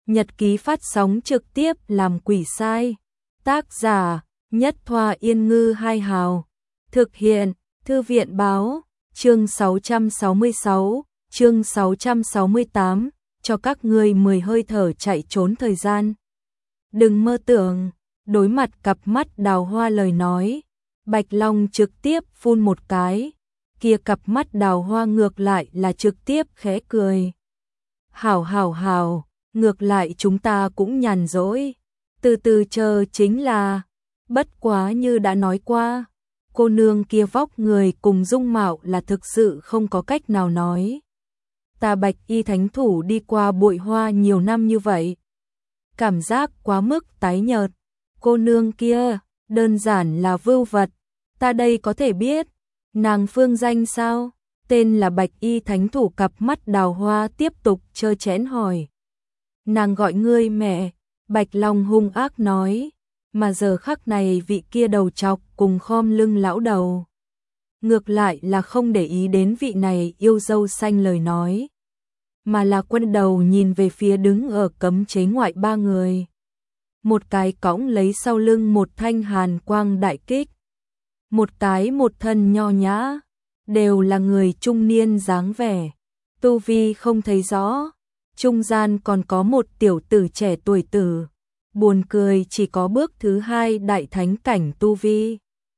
Nhật ký phát sóng trực tiếp làm quỷ sai. Tác giả Nhất Thoa Yên Ngư Hai Hào. Thực hiện Thư viện Báo. Chương 666, chương 668, cho các ngươi 10 hơi thở chạy trốn thời gian. Đừng mơ tưởng. Đối mặt cặp mắt đào hoa lời nói, Bạch Long trực tiếp phun một cái, kia cặp mắt đào hoa ngược lại là trực tiếp khẽ cười. Hảo, ngược lại chúng ta cũng nhàn rỗi, từ từ chờ chính là, bất quá như đã nói qua, cô nương kia vóc người cùng dung mạo là thực sự không có cách nào nói. Ta Bạch Y thánh thủ đi qua bụi hoa nhiều năm như vậy, cảm giác quá mức tái nhợt. Cô nương kia, đơn giản là vưu vật, ta đây có thể biết, nàng phương danh sao? Tên là Bạch Y thánh thủ. Cặp mắt đào hoa tiếp tục trơ chẽn hỏi. Nàng gọi ngươi mẹ, Bạch Long hung ác nói, mà giờ khắc này vị kia đầu trọc cùng khom lưng lão đầu. Ngược lại là không để ý đến vị này yêu dâu xanh lời nói, mà là quay đầu nhìn về phía đứng ở cấm chế ngoại ba người. Một cái cõng lấy sau lưng một thanh hàn quang đại kích, một cái một thân nho nhã, đều là người trung niên dáng vẻ, tu vi không thấy rõ, trung gian còn có một tiểu tử trẻ tuổi tử, buồn cười chỉ có bước thứ 2 đại thánh cảnh tu vi.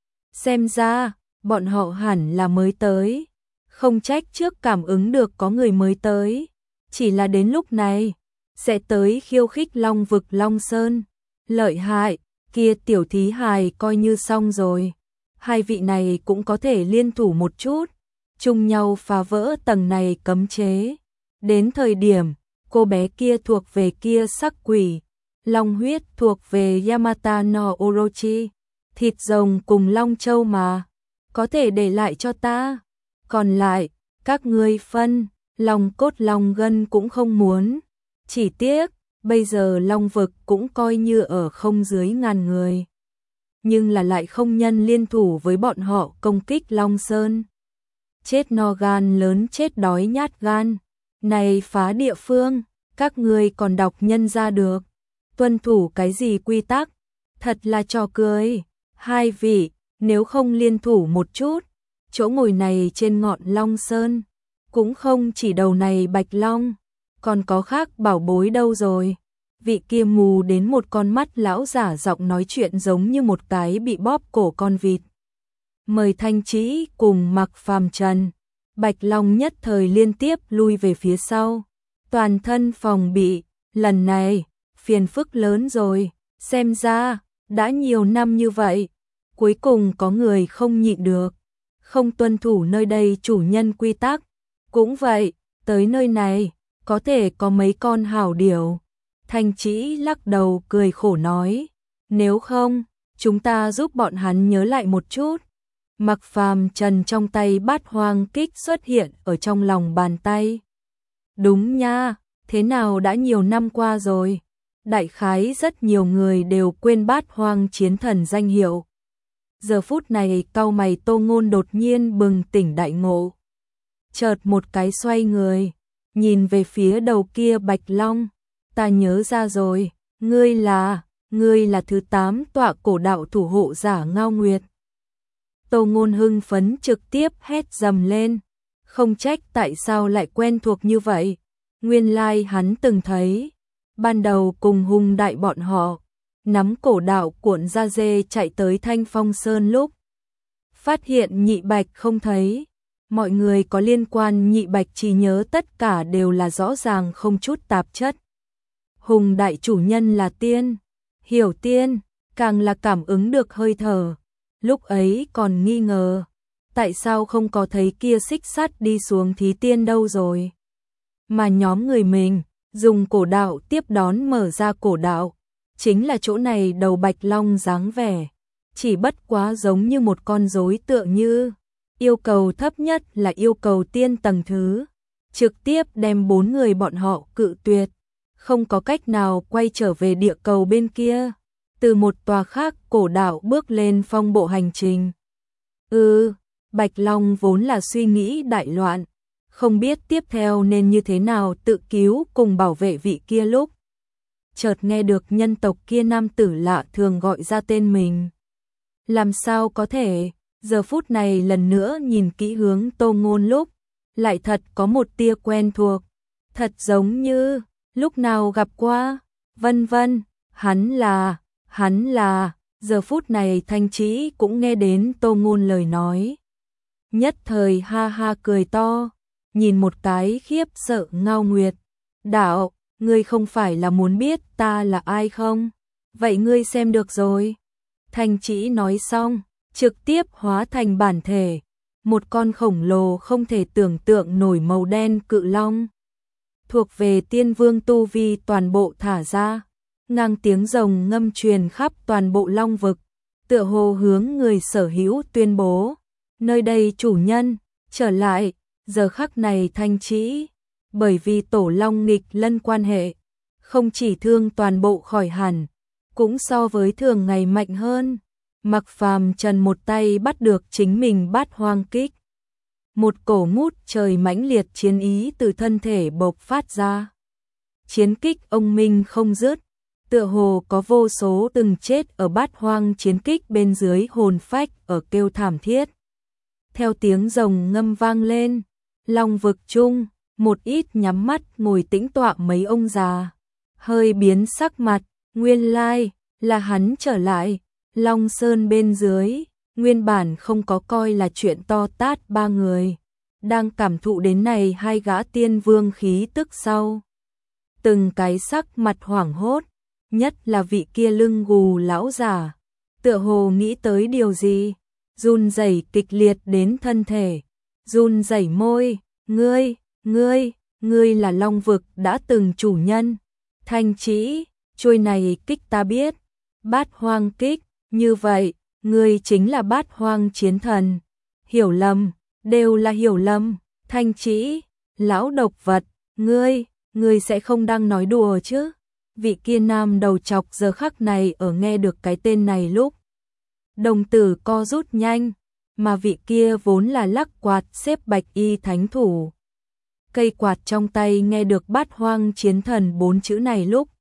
Xem ra, bọn họ hẳn là mới tới, không trách trước cảm ứng được có người mới tới, chỉ là đến lúc này, sẽ tới khiêu khích Long vực Long Sơn. Lợi hại, kia tiểu thí hài coi như xong rồi. Hai vị này cũng có thể liên thủ một chút, chung nhau phá vỡ tầng này cấm chế. Đến thời điểm, cô bé kia thuộc về kia sắc quỷ, long huyết thuộc về Yamata no Orochi, thịt rồng cùng long châu mà, có thể để lại cho ta. Còn lại, các ngươi phân, long cốt long gân cũng không muốn. Chỉ tiếc, bây giờ Long vực cũng coi như ở không dưới ngàn người, nhưng là lại không nhân liên thủ với bọn họ công kích Long Sơn. Chết no gan lớn chết đói nhát gan, này phá địa phương, các ngươi còn đọc nhân ra được, tuân thủ cái gì quy tắc, thật là trò cười. Hai vị, nếu không liên thủ một chút, chỗ ngồi này trên ngọn Long Sơn, cũng không chỉ đầu này Bạch Long, còn có khác bảo bối đâu rồi. Vị kia mù đến một con mắt lão giả giọng nói chuyện giống như một cái bị bóp cổ con vịt. Mời Thanh Trĩ cùng Mặc Phàm Trần. Bạch Long nhất thời liên tiếp lui về phía sau, toàn thân phòng bị, lần này, phiền phức lớn rồi, xem ra, đã nhiều năm như vậy, cuối cùng có người không nhịn được, không tuân thủ nơi đây chủ nhân quy tắc, cũng vậy, tới nơi này, có thể có mấy con hảo điểu. Thanh Trĩ lắc đầu cười khổ nói, nếu không, chúng ta giúp bọn hắn nhớ lại một chút. Mặc Phàm Trần trong tay bát hoang kích xuất hiện ở trong lòng bàn tay. Đúng nha, thế nào đã nhiều năm qua rồi, đại khái rất nhiều người đều quên bát hoang chiến thần danh hiệu. Giờ phút này cau mày Tô Ngôn đột nhiên bừng tỉnh đại ngộ. Chợt một cái xoay người, nhìn về phía đầu kia Bạch Long, ta nhớ ra rồi, ngươi là thứ 8 tọa cổ đạo thủ hộ giả Ngao Nguyệt. Tô Ngôn hưng phấn trực tiếp hét dầm lên, không trách tại sao lại quen thuộc như vậy, nguyên lai hắn từng thấy, ban đầu cùng Hùng Đại bọn họ, nắm cổ đạo cuộn ra dê chạy tới Thanh Phong Sơn lúc, phát hiện Nhị Bạch không thấy. Mọi người có liên quan Nhị Bạch chỉ nhớ tất cả đều là rõ ràng không chút tạp chất. Hùng Đại chủ nhân là tiên, hiểu tiên, càng là cảm ứng được hơi thở. Lúc ấy còn nghi ngờ, tại sao không có thấy kia xích sắt đi xuống thí tiên đâu rồi. Mà nhóm người mình, dùng cổ đạo tiếp đón mở ra cổ đạo, chính là chỗ này đầu Bạch Long dáng vẻ, chỉ bất quá giống như một con rối tựa như. Yêu cầu thấp nhất là yêu cầu tiên tầng thứ, trực tiếp đem 4 người bọn họ cự tuyệt, không có cách nào quay trở về địa cầu bên kia, từ một tòa khác cổ đạo bước lên phong bộ hành trình. Bạch Long vốn là suy nghĩ đại loạn, không biết tiếp theo nên như thế nào tự cứu cùng bảo vệ vị kia lúc chợt nghe được nhân tộc kia nam tử lạ thường gọi ra tên mình. Làm sao có thể, giờ phút này lần nữa nhìn kỹ hướng Tô Ngôn lúc, lại thật có một tia quen thuộc, thật giống như lúc nào gặp qua, vân vân, hắn là, giờ phút này Thanh Trĩ cũng nghe đến Tô Ngôn lời nói. Nhất thời ha ha cười to, nhìn một cái khiếp sợ Ngao Nguyệt. Đạo, ngươi không phải là muốn biết ta là ai không? Vậy ngươi xem được rồi. Thanh Trĩ nói xong, trực tiếp hóa thành bản thể, một con khổng lồ không thể tưởng tượng nổi màu đen cự long. Thuộc về tiên vương tu vi toàn bộ thả ra, ngang tiếng rồng ngâm truyền khắp toàn bộ long vực, tựa hồ hướng người sở hữu tuyên bố, nơi đây chủ nhân, trở lại, giờ khắc này Thanh Trĩ, bởi vì tổ long nghịch lân quan hệ, không chỉ thương toàn bộ khỏi hẳn, cũng so với thường ngày mạnh hơn. Mặc Phàm Trần một tay bắt được chính mình Bát Hoang Kích. Một cổ ngút trời mãnh liệt chiến ý từ thân thể bộc phát ra. Chiến kích ông minh không dứt, tựa hồ có vô số từng chết ở Bát Hoang chiến kích bên dưới hồn phách ở kêu thảm thiết. Theo tiếng rồng ngâm vang lên, long vực chung, một ít nhắm mắt ngồi tĩnh tọa mấy ông già, hơi biến sắc mặt, nguyên lai là hắn trở lại. Long Sơn bên dưới, nguyên bản không có coi là chuyện to tát ba người, đang cảm thụ đến này hai gã tiên vương khí tức sau. Từng cái sắc mặt hoảng hốt, nhất là vị kia lưng gù lão giả, tựa hồ nghĩ tới điều gì, run rẩy kịch liệt đến thân thể, run rẩy môi, ngươi là Long vực đã từng chủ nhân. Thanh Trĩ, chuôi này kích ta biết, Bát Hoang Kích. Như vậy, ngươi chính là Bát Hoang chiến thần. Hiểu lầm, đều là hiểu lầm. Thanh Trĩ, lão độc vật, ngươi sẽ không đang nói đùa chứ? Vị kia nam đầu chọc giờ khắc này ở nghe được cái tên này lúc, đồng tử co rút nhanh, mà vị kia vốn là lắc quạt xếp bạch y thánh thủ. Cây quạt trong tay nghe được Bát Hoang chiến thần 4 chữ này lúc,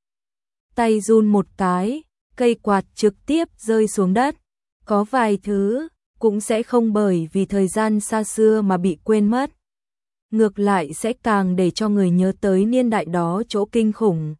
tay run một cái. Cây quạt trực tiếp rơi xuống đất, có vài thứ cũng sẽ không bởi vì thời gian xa xưa mà bị quên mất. Ngược lại sẽ càng để cho người nhớ tới niên đại đó chỗ kinh khủng.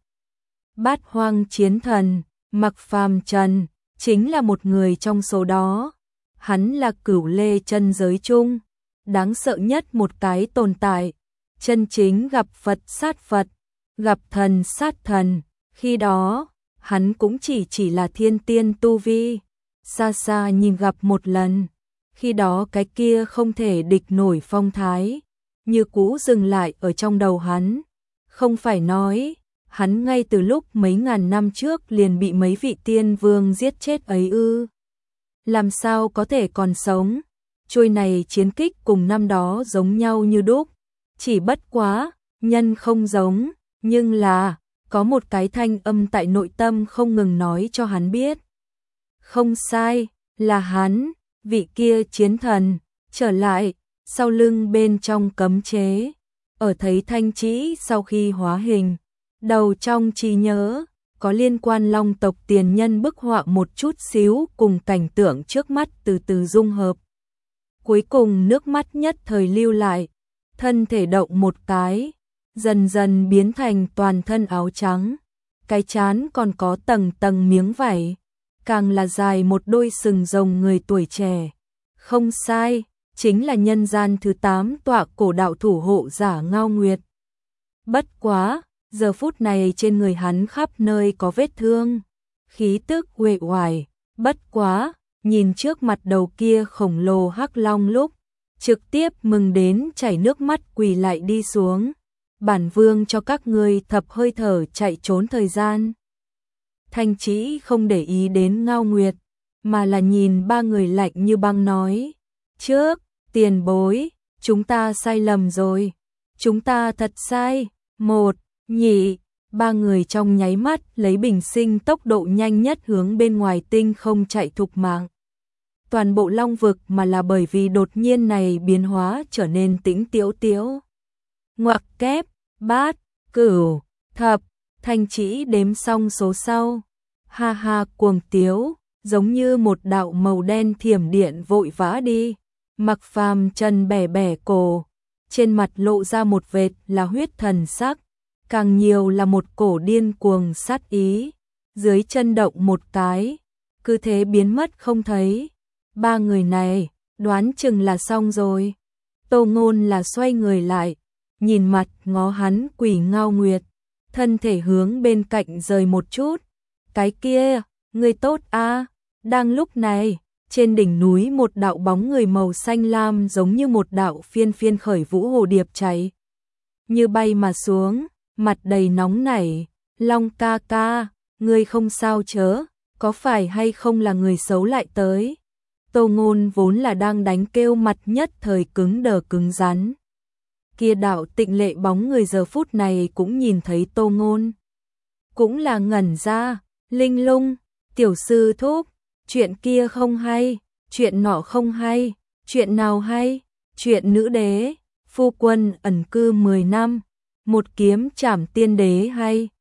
Bát Hoang chiến thần, Mặc Phàm Trần, chính là một người trong số đó. Hắn là cửu lê chân giới chung, đáng sợ nhất một cái tồn tại. Chân chính gặp Phật sát Phật, gặp thần sát thần, khi đó hắn cũng chỉ là thiên tiên tu vi, xa xa nhìn gặp một lần, khi đó cái kia không thể địch nổi phong thái, như cũ dừng lại ở trong đầu hắn. Không phải nói, hắn ngay từ lúc mấy ngàn năm trước liền bị mấy vị tiên vương giết chết ấy ư? Làm sao có thể còn sống? Chuôi này chiến kích cùng năm đó giống nhau như đúc, chỉ bất quá, nhân không giống, nhưng là có một cái thanh âm tại nội tâm không ngừng nói cho hắn biết. Không sai, là hắn, vị kia chiến thần, trở lại, sau lưng bên trong cấm chế. Ở thấy Thanh Trĩ sau khi hóa hình, đầu trong trí nhớ, có liên quan Long tộc tiền nhân bức họa một chút xíu cùng cảnh tượng trước mắt từ từ dung hợp. Cuối cùng nước mắt nhất thời lưu lại, thân thể động một cái, dần dần biến thành toàn thân áo trắng, cái trán còn có tầng tầng miếng vảy, càng là dài một đôi sừng rồng người tuổi trẻ. Không sai, chính là nhân gian thứ 8 tọa cổ đạo thủ hộ giả Ngao Nguyệt. Bất quá, giờ phút này trên người hắn khắp nơi có vết thương, khí tức uể oải, bất quá, nhìn trước mặt đầu kia khổng lồ hắc long lúc, trực tiếp mừng đến chảy nước mắt quỳ lại đi xuống. Bản vương cho các ngươi thập hơi thở chạy trốn thời gian. Thanh Trĩ không để ý đến Ngao Nguyệt, mà là nhìn ba người lạnh như băng nói, trước, tiền bối, chúng ta sai lầm rồi, chúng ta thật sai, 1, 2, 3 người trong nháy mắt lấy bình sinh tốc độ nhanh nhất hướng bên ngoài tinh không chạy thục mạng. Toàn bộ Long vực mà là bởi vì đột nhiên này biến hóa trở nên tĩnh tiếu tiếu. Ngoặc kép, bát, cửu, thập, Thanh Chỉ đếm xong số sau, ha ha cuồng tiếu, giống như một đạo màu đen thiểm điện vội vã đi. Mặc Phàm chân bẻ bẻ cổ, trên mặt lộ ra một vệt là huyết thần sắc, càng nhiều là một cổ điên cuồng sát ý. Dưới chân động một cái, cứ thế biến mất không thấy. Ba người này, đoán chừng là xong rồi. Tô Ngôn là xoay người lại, nhìn mặt ngó hắn Quỷ Ngao Nguyệt, thân thể hướng bên cạnh rời một chút. Cái kia, người tốt a. Đang lúc này, trên đỉnh núi một đạo bóng người màu xanh lam giống như một đạo phiên phiên khởi vũ hồ điệp cháy như bay mà xuống, mặt đầy nóng nảy. Long ca ca, ngươi không sao chớ, có phải hay không là người xấu lại tới? Tô Ngôn vốn là đang đánh kêu, mặt nhất thời cứng đờ cứng rắn. Kia đạo tịnh lệ bóng người giờ phút này cũng nhìn thấy Tô Ngôn, cũng là ngẩn ra. Linh Lung, tiểu sư thúc, chuyện kia không hay, chuyện nọ không hay, chuyện nào hay? Chuyện nữ đế, phu quân ẩn cư 10 năm, một kiếm trảm tiên đế hay?